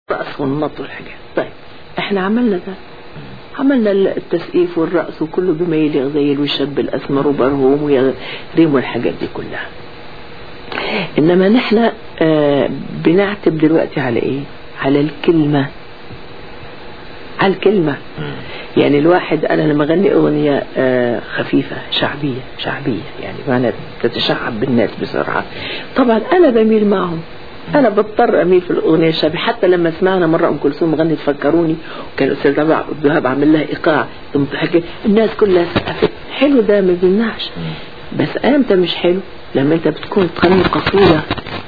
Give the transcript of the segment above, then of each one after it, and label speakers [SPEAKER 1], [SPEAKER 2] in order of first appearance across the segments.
[SPEAKER 1] رأس والنط والحاجات. طيب احنا عملنا ده، عملنا التسقيف والرأس وكله بما يليق زي الوشب الأسمر وبرهوم ويريم والحاجات دي كلها. إنما نحن بنعتب دلوقتي على إيه؟ على الكلمة، على الكلمة. يعني الواحد أنا لما أغني أغنية خفيفة شعبية يعني معنى تتشعب بالناس بسرعة، طبعا أنا بميل معهم، أنا بضطر أميل في الأغنية الشعبية. حتى لما سمعنا مرة أم كلثوم غنت فكروني، وكان الأستاذ عبد الوهاب عامل لها إيقاع الناس كلها سقفت، حلو ده ما بيمنعش، بس أمتى مش حلو؟ لما أنت بتكون تغني قصيدة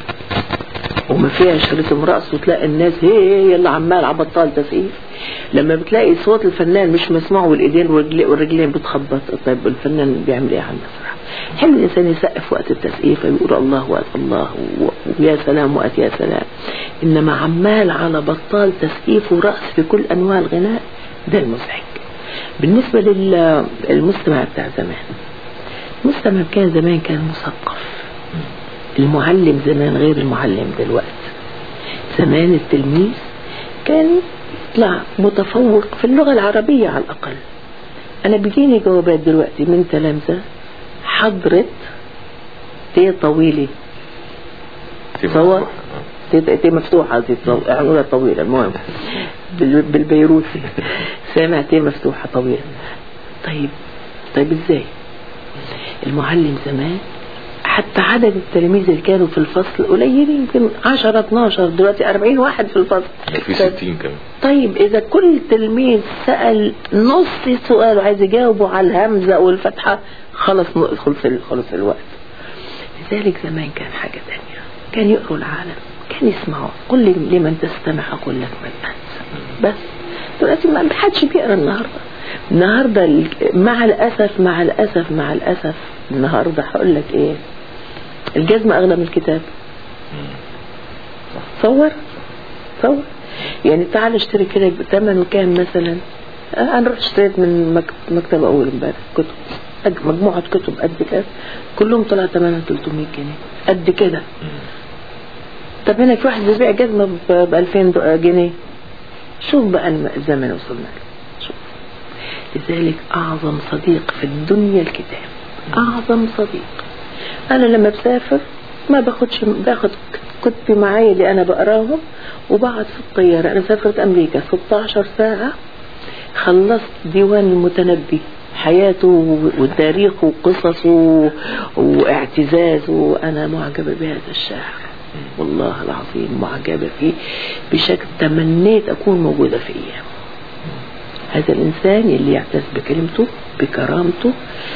[SPEAKER 1] وما فيها شريط رأس وتلاقي الناس هي يلا عمال عبطال تسقيف. لما بتلاقي صوت الفنان مش مسموع والإيدين والرجلين بتخبط، طيب الفنان بيعمل إيه على المسرح؟ حلو الإنسان يسقف وقت التسقيف ويقول الله وقت الله ويا سلام وقت يا سلام، إنما عمال على بطال تسقيف ورأس في كل أنواع الغناء، ده المزعج. بالنسبة للمستمع بتاع زمان، المستمع كان زمان كان مثقف، المعلم زمان غير المعلم دلوقتي. زمان التلميذ كان يطلع متفوق في اللغة العربية على الأقل. أنا بيجيني جوابات دلوقتي من تلامذة حضرت تي طويلة صور تي مفتوحة عنقولها طويلة، المهم بالبيروتي سامع تي مفتوحة طويلة. طيب ازاي؟ المعلم زمان حتى عدد التلاميذ اللي كانوا في الفصل قليلين، يمكن 10 12، دلوقتي 40 واحد في الفصل،
[SPEAKER 2] في 60 كمان.
[SPEAKER 1] طيب إذا كل تلميذ سأل نص سؤال وعايز يجاوبه على الهمزة والفتحة، خلص الوقت. لذلك زمان كان حاجة تانية، كان يقروا العالم، كان يسمعوا، قل لمن تستمع أقول لك من أنت. بس دلوقتي ما حدش بيقرأ النهاردة مع الأسف النهاردة هقول لك إيه، الجزمة أغلى من الكتاب. صور يعني تعال اشتري كده بثمن كام مثلا. أنا رحت اشتريت من مكتبة أول امبارح كتب، مجموعة كتب قد كده، كلهم طلع ثمنها 300 جنيه قد كده. طب هنا في واحد بيبيع جزمة ب2000 جنيه. شوف بقى الزمن وصلنا له. شوف، لذلك أعظم صديق في الدنيا الكتاب، أعظم صديق. أنا لما بسافر ما باخد كتبي معايا اللي أنا بقراهم وبقعد في الطيارة. أنا سافرت أمريكا 16 ساعة، خلصت ديوان المتنبي، حياته وتاريخه وقصصه واعتزازه، وأنا معجبة بهذا الشاعر والله العظيم، معجبة فيه بشكل تمنيت أكون موجودة في أيام. هذا الإنسان اللي يعتز بكلمته بكرامته،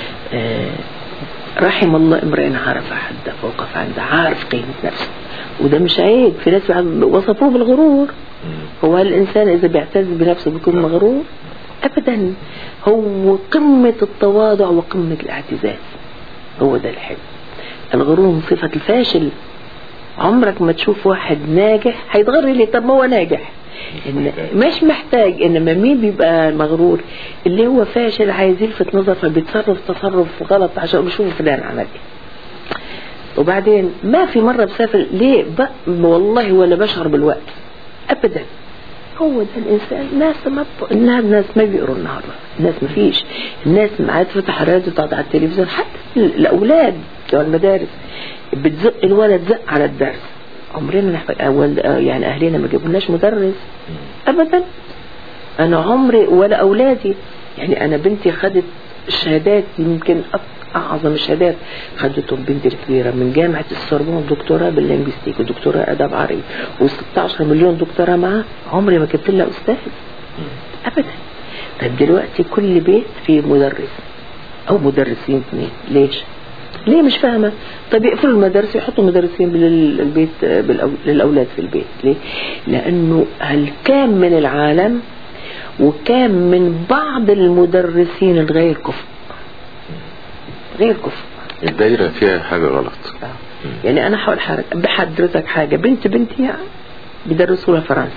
[SPEAKER 1] رحم الله امرئ عرف حده فوقف عنده، عارف قيمة نفسه، وده مش عيب. في ناس وصفوه بالغرور. هو الإنسان إذا بيعتز بنفسه بيكون مغرور؟ أبدا، هو قمة التواضع وقمة الاعتزاز، هو ده الحلم. الغرور من صفة الفاشل. عمرك ما تشوف واحد ناجح هيتغر ليه؟ طب ما هو ناجح، مش محتاج. انما مين بيبقى مغرور؟ اللي هو فاشل عايز يلفت نظر فبيتصرف تصرف غلط عشان بيشوف فلان عمل ايه. وبعدين ما في مرة بسافر ليه بقى والله ولا بشعر بالوقت ابدا. هو ده الانسان. الناس ما بيقروا النهارده، الناس ما فيش، الناس عاد فتح الراديو تقعد على التلفزيون. حتى الاولاد بتوع المدارس بتزق الولد زق على الدرس. عمرنا يعني أهلنا ما جابولناش مدرس أبدا. أنا عمري ولا أولادي، يعني أنا بنتي خدت الشهادات، يمكن أعظم الشهادات خدتهم بنتي الكبيرة من جامعة السوربون، دكتوراه باللينجويستيك ودكتوراه أدب عربي و16 مليون دكتوراه معاه. عمري ما جبت لها أستاذ أبدا. طيب دلوقتي كل بيت فيه مدرس أو مدرسين اثنين. ليه مش فاهمة؟ طب يقفلوا المدارس يحطوا مدرسين للبيت للأولاد في البيت. ليه؟ لأنه الكام من العالم وكام من بعض المدرسين الغير كفء، غير كفء.
[SPEAKER 2] الدائرة فيها حاجة غلط.
[SPEAKER 1] يعني أنا حاول بحضرتك حاجة، بنتي يعني بدرسوا لها فرنسي.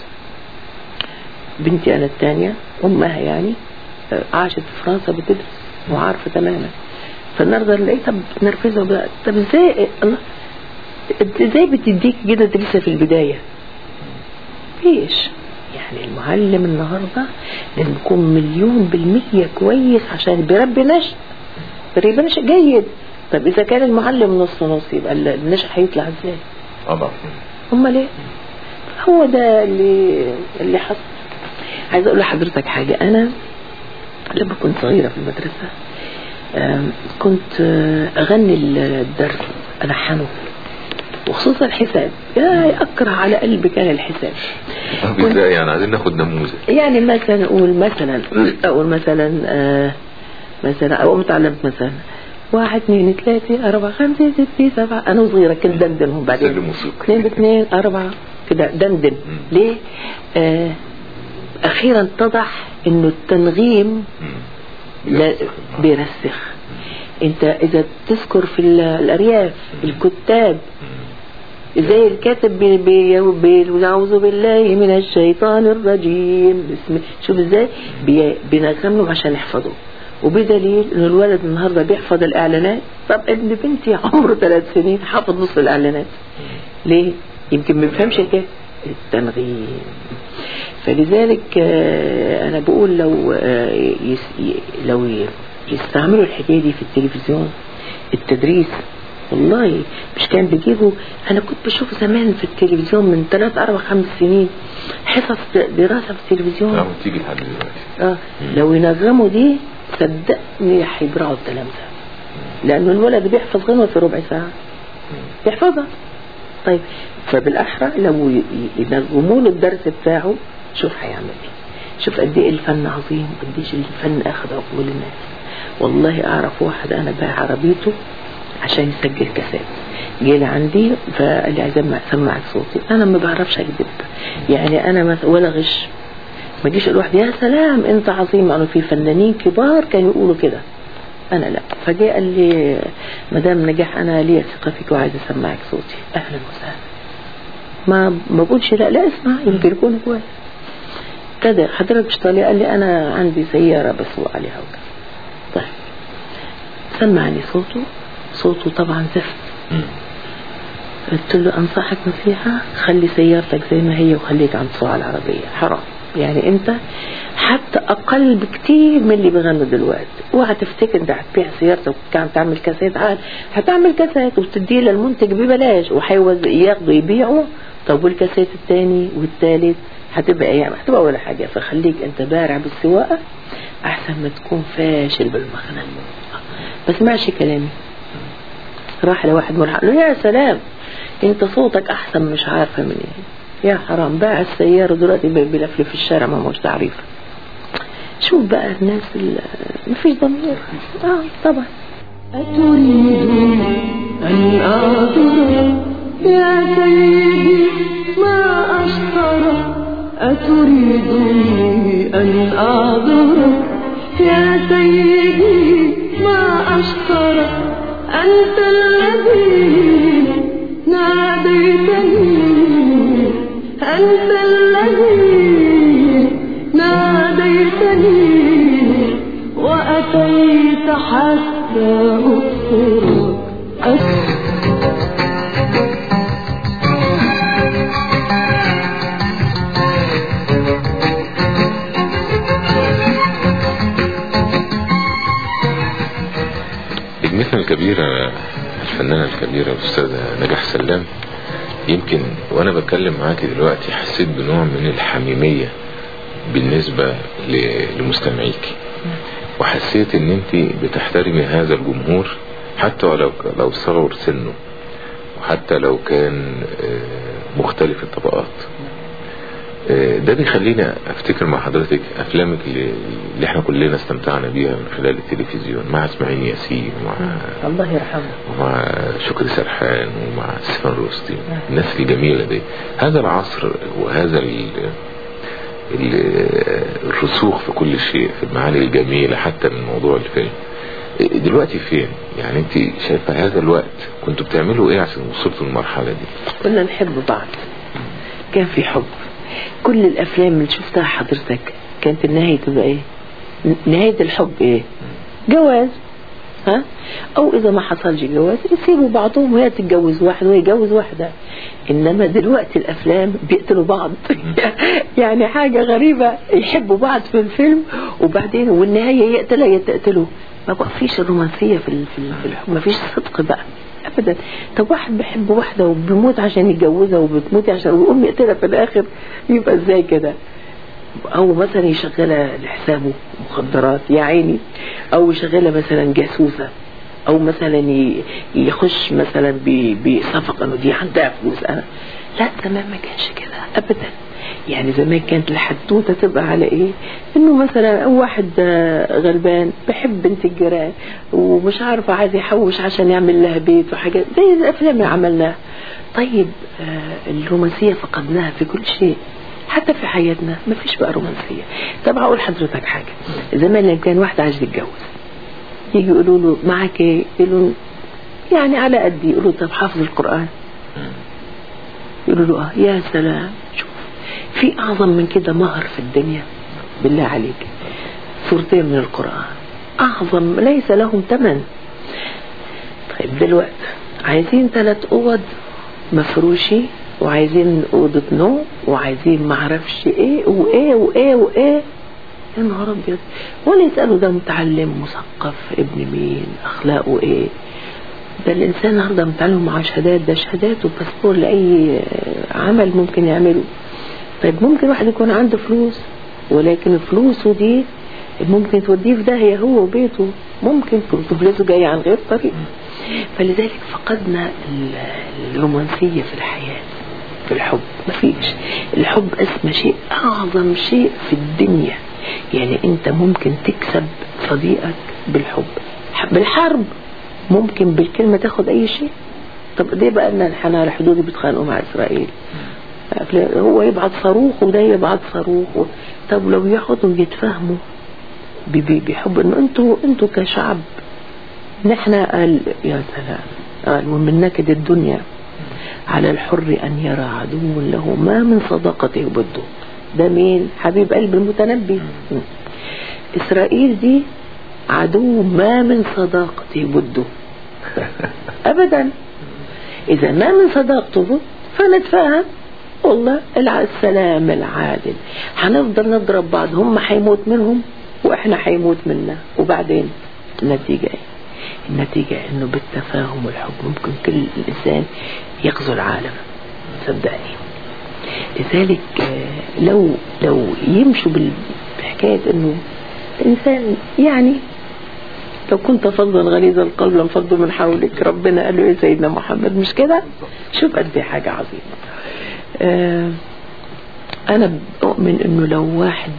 [SPEAKER 1] بنتي أنا الثانية أمها يعني عاشت في فرنسا بتدرس وعارفة تماما. فالنهارده لقيتها بتنرفزها بقى. طب ازاي بتديك كده لسه في البدايه؟ فيش. يعني المعلم النهاردة لازم يكون 1,000,000% كويس عشان بيربي نشء جيد. طب إذا كان المعلم نص نص يبقى النشء هيطلع ازاي؟ هم ليه؟ هو ده اللي حصل. عايز أقول لحضرتك حاجة. أنا لما كنت صغيرة في المدرسة كنت أغني الدرس ألحنه، وخصوصا الحساب. يا أكره على قلبي كان الحساب.
[SPEAKER 2] ازاي يعني؟ عايزين ناخد نموذج.
[SPEAKER 1] يعني مثلا أقول مثلا أو متعلمت مثلا 1 2 3 4 5 6 7. أنا صغيرة كنت دندنهم. بعدين 2 2 4 كده دندن. ليه؟ أخيرا اتضح إنه التنغيم بيرسخ. انت اذا تذكر في الارياف الكتاب زي الكاتب بيعوذ بالله من الشيطان الرجيم شوف ازاي بينغمهم عشان يحفظوا. وبدليل ان الولد النهارده بيحفظ الاعلانات. طب ابن بنتي عمره 3 سنين حافظ نص الاعلانات. ليه؟ يمكن ما بيفهمش كده التنغيم. فلذلك انا بقول لو يستعملوا الحكاية دي في التلفزيون التدريس. والله مش كان بيجيبوا. انا كنت بشوف زمان في التلفزيون من 3 4 5 سنين حصص دراسة في التلفزيون.
[SPEAKER 2] تيجي لحد دلوقتي.
[SPEAKER 1] لو ينظموا دي صدقني هيبرعوا التلامذة، لانه الولد بيحفظ غنوة في ربع ساعة يحفظها. طيب فبالاحرى لو ينظموا له الدرس بتاعه شوف هيعمل ايه. شوف قد ايه الفن عظيم، قد ايش الفن اخذ عقول الناس. والله اعرف واحد انا باع عربيته عشان يسجل كاسات. جه عندي فقال لي عايز اسمعك صوتي. انا ما بعرفش اكذب، يعني انا ولا غش. ما جيش الواحد يا سلام انت عظيم. انا في فنانين كبار كانوا يقولوا كده، انا لا. فجاء قال لي مدام نجاح انا لي ثقه فيك وعايز اسمعك صوتي. اهلا وسهلا. ما بقولش لا اسمع يمكن يكون كويس كده. حضرتك مش طالع؟ قال لي انا عندي سياره بسوق عليها وكذا. طيب سمعني صوته طبعا زفت. قلت له انصحك نصيحه، خلي سيارتك زي ما هي وخليك عم تسوق على العربيه. حرام يعني انت حتى اقل بكتير من اللي بيغنوا دلوقتي. اوعى تفتكر انت هتبيع سيارتك وكان تعمل كاسات. هتعمل كاسات وتديه للمنتج ببلاش ياخدوا يبيعوا. طب والكاسات الثاني والثالث هتبقى ولا حاجة. فخليك انت بارع بالسواقة احسن ما تكون فاشل بالمخنة. بس ماشي كلامي. راح لواحد ملحق له يا سلام انت صوتك احسن مش عارفة من ايه. يا حرام باع السيارة دلوقتي بيلفلف في الشارع ما موش تعريف. شوف بقى الناس مفيش ضمير. طبعا.
[SPEAKER 3] أتريد أن أعذر يا سيدي ما أشطر. أتريدني أن أعذر يا سيدي ما أشطر. أنت الذي ناديتني، أنت الذي ناديتني وأتيت حتى أبصرك.
[SPEAKER 2] النجمة الكبيرة الفنانة الكبيرة الأستاذة نجاح سلام، يمكن وأنا بتكلم معاكي دلوقتي حسيت بنوع من الحميمية بالنسبة لمستمعيك، وحسيت ان انت بتحترمي هذا الجمهور حتى لو صغر سنه، وحتى لو كان مختلف الطبقات. ده بيخلينا افتكر مع حضرتك افلامك اللي احنا كلنا استمتعنا بيها من خلال التلفزيون، مع اسماعيل ياسين ومع
[SPEAKER 1] الله يرحمه
[SPEAKER 2] ومع شكري سرحان ومع ستيفان روستي، الناس الجميلة دي. هذا العصر وهذا الرسوخ في كل شيء، في المعاني الجميلة حتى من موضوع الفيلم، دلوقتي فين؟ يعني انت شايفة هذا الوقت كنتوا بتعملوا ايه عشان وصلتوا للمرحلة دي؟
[SPEAKER 1] كنا نحب بعض، كان في حب. كل الافلام اللي شفتها حضرتك كانت النهاية تبقى ايه؟ نهاية الحب ايه؟ جواز. ها؟ او اذا ما حصلش جواز يسيبوا بعضهم وهي تتجوز واحد وهي يتجوز واحدة. انما دلوقتي الافلام بيقتلوا بعض يعني حاجة غريبة، يحبوا بعض في الفيلم وبعدين والنهاية يقتلها يتقتلوا. ما بقى فيش الرومانسية في الحب، ما فيش صدق بقى ابدا. طب واحد بيحب واحدة وبيموت عشان يتجوزها وبتموت عشان ويقوم يقتلها في الاخر، يبقى ازاي كده؟ او مثلا يشغلها لحسابه مخدرات يا عيني، او يشغلها مثلا جاسوسة، او مثلا يخش مثلا بصفقة انه دي عندها فلوس. انا لا، زمان ما كانش كده ابدا. يعني زمان كانت الحدوته تبقى على ايه؟ انه مثلا واحد غلبان بحب بنت الجيران ومش عارفه عايز يحوش عشان يعمل لها بيت وحاجات زي الافلام اللي عملناها. طيب الرومانسيه فقدناها في كل شيء، حتى في حياتنا ما فيش بقى رومانسيه. طب هقول حضرتك حاجه، زمان لما كان واحد عايز يتجوز يجي يقولوا له معاك ايه؟ يقولوا يعني على قدي. يقولوا طب حافظ القرآن؟ يقولوا له يا سلام، شوف في اعظم من كده مهر في الدنيا بالله عليك، سورتين من القرآن اعظم ليس لهم ثمن. طيب دلوقتي عايزين 3 اوض مفروشي، وعايزين اوضة نوم، وعايزين معرفش ايه وايه وايه وايه. يا نهار ابيض، ولا يسألوا ده متعلم مثقف ابن مين اخلاقه ايه؟ ده الانسان النهارده متعلم مع شهادات، ده شهادات وباسبور لاي عمل ممكن يعمله. طيب ممكن واحد يكون عنده فلوس، ولكن فلوسه دي ممكن توديه في داهية هو وبيته، ممكن فلوسه جاية عن غير طريق. فلذلك فقدنا الرومانسية في الحياة. في الحب مفيش. الحب اسمى شيء، اعظم شيء في الدنيا. يعني انت ممكن تكسب صديقك بالحب، بالحرب ممكن بالكلمة تاخد اي شيء. طب ده بقى ان الحنا على حدود بيتخانقوا مع اسرائيل، هو يبعت صاروخ وده يبعت صاروخ طب لو ياخدوا يتفاهموا بيحب انه انتوا كشعب نحن قال يا سلام، قال ومن نكد الدنيا على الحر ان يرى عدو له ما من صداقته بده. ده مين؟ حبيب قلب المتنبي. اسرائيل دي عدو ما من صداقته بده ابدا. اذا ما من صداقته بده فنتفاهم والله السلام العادل. هنفضل نضرب بعض، هم حيموت منهم واحنا حيموت منا، وبعدين النتيجة ايه؟ النتيجة انه بالتفاهم والحب ممكن كل الانسان يغزو العالم، صدقني. لذلك لو يمشوا بحكاية انه الانسان يعني لو كنت فظا غليظ القلب لانفضوا من حولك، ربنا قال له ايه سيدنا محمد؟ مش كده؟ شوف قد ايه حاجة عظيمة. انا بؤمن انه لو واحد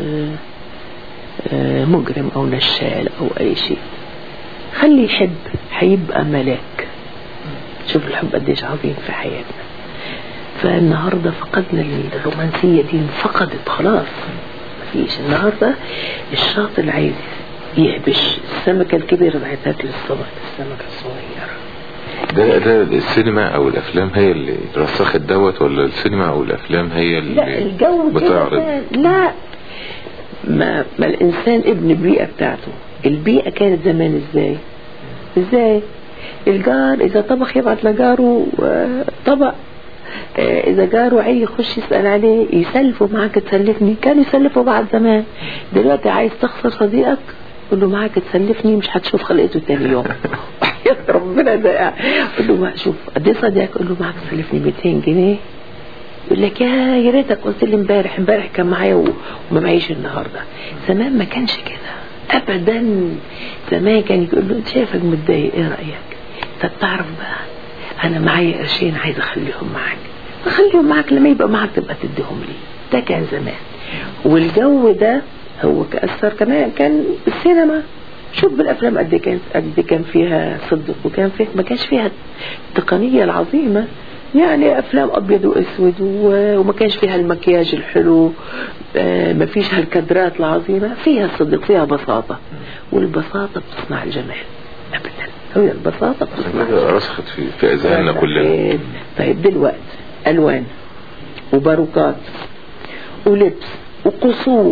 [SPEAKER 1] مجرم او نشال او اي شيء خلي يحب، هيبقى ملاك. شوف الحب قديش عظيم في حياتنا. فالنهاردة فقدنا الرومانسية دي، انفقدت خلاص، مفيش. النهاردة الشاطر اللي عايز يهبش السمكة الكبيرة هتاكل السمكة الصغيرة.
[SPEAKER 2] ده السينما او الافلام هي اللي رسخت دوت، ولا السينما او الافلام هي اللي
[SPEAKER 1] لا الجو
[SPEAKER 2] بتعرض؟
[SPEAKER 1] لا، ما الانسان ابن البيئة بتاعته. البيئة كانت زمان ازاي الجار اذا طبخ يبعت لجاره طبق، اذا جاره عي يخش يسأل عليه، يسلفوا معاك تسلفني. كانوا يسلفوا بعد زمان. دلوقتي عايز تخسر صديقك قل له معاك تسلفني مش هتشوف خلقته تاني يوم يا ربنا ده. قل له ما شوف قد ايه صديقك، قل له معاك تسلفني 200 جنيه، يقول لك يا ريتك قلت لي امبارح كان معايا وما معيش النهارده. زمان ما كانش كده ابدا. زمان كان يقول له انت شايفك متضايق، ايه رايك؟ طب تعرف بقى انا معايا قرشين عايز اخليهم معاك، اخليهم معاك لما يبقى معاك تبقى تديهم لي. ده كان زمان. والجو ده هو كأثر كمان كان السينما. شوف بالافلام قد كان فيها صدق، وكان فيها ما كانش فيها التقنية العظيمة. يعني افلام ابيض واسود وما كانش فيها المكياج الحلو، ما فيش هالكادرات العظيمة. فيها صدق، فيها بساطة، والبساطة بتصنع الجمال ابدا. هي البساطة بتصنع
[SPEAKER 2] رسخت في اذهاننا كلنا.
[SPEAKER 1] طيب دلوقتي الوان وباروكات ولبس وقصور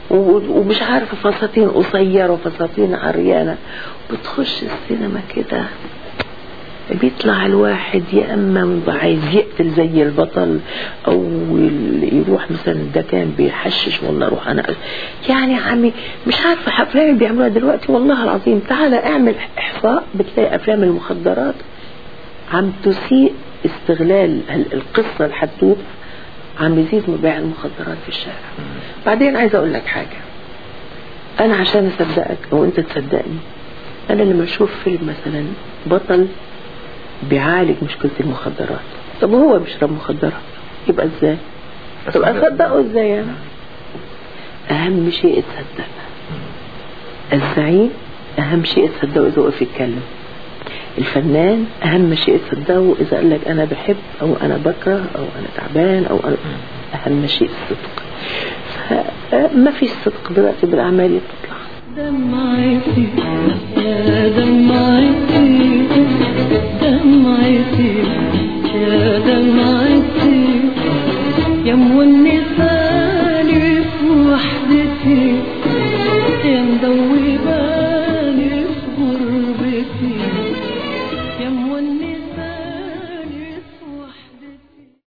[SPEAKER 1] ومش عارفة فساتين قصيرة وفساتين عريانة، بتخش السينما كده بيطلع الواحد يا اما عايز يقتل زي البطل، او يروح مثلا ده كان بيحشش والله اروح انا يعني عمي مش عارفه افلام بيعملوها دلوقتي والله العظيم. تعالى اعمل احصاء بتلاقي افلام المخدرات عم تسيء استغلال القصه الحدوته، عم يزيد مبيع المخدرات في الشارع. بعدين عايزه اقول لك حاجه، انا عشان اصدقك او انت تصدقني، انا لما اشوف فيلم مثلا بطل بيعالج مشكلة المخدرات، طب هو بيشرب مخدرات يبقى ازاي؟ طب اصدقه ازاي انا؟ اهم شيء تصدق الزعيم، اهم شيء تصدقه اذا وقف يتكلم. الفنان اهم شيء تصدقه اذا قال لك انا بحب او انا بكره او انا تعبان او أنا اهم شيء الصدق. فما في صدق دلوقتي بالاعمال اللي بتطلع.
[SPEAKER 3] دمعتي يا دمعتي دمعتي يا دمعتي يا مونساني في وحدتي يا مدوباني في غربتي يا مونساني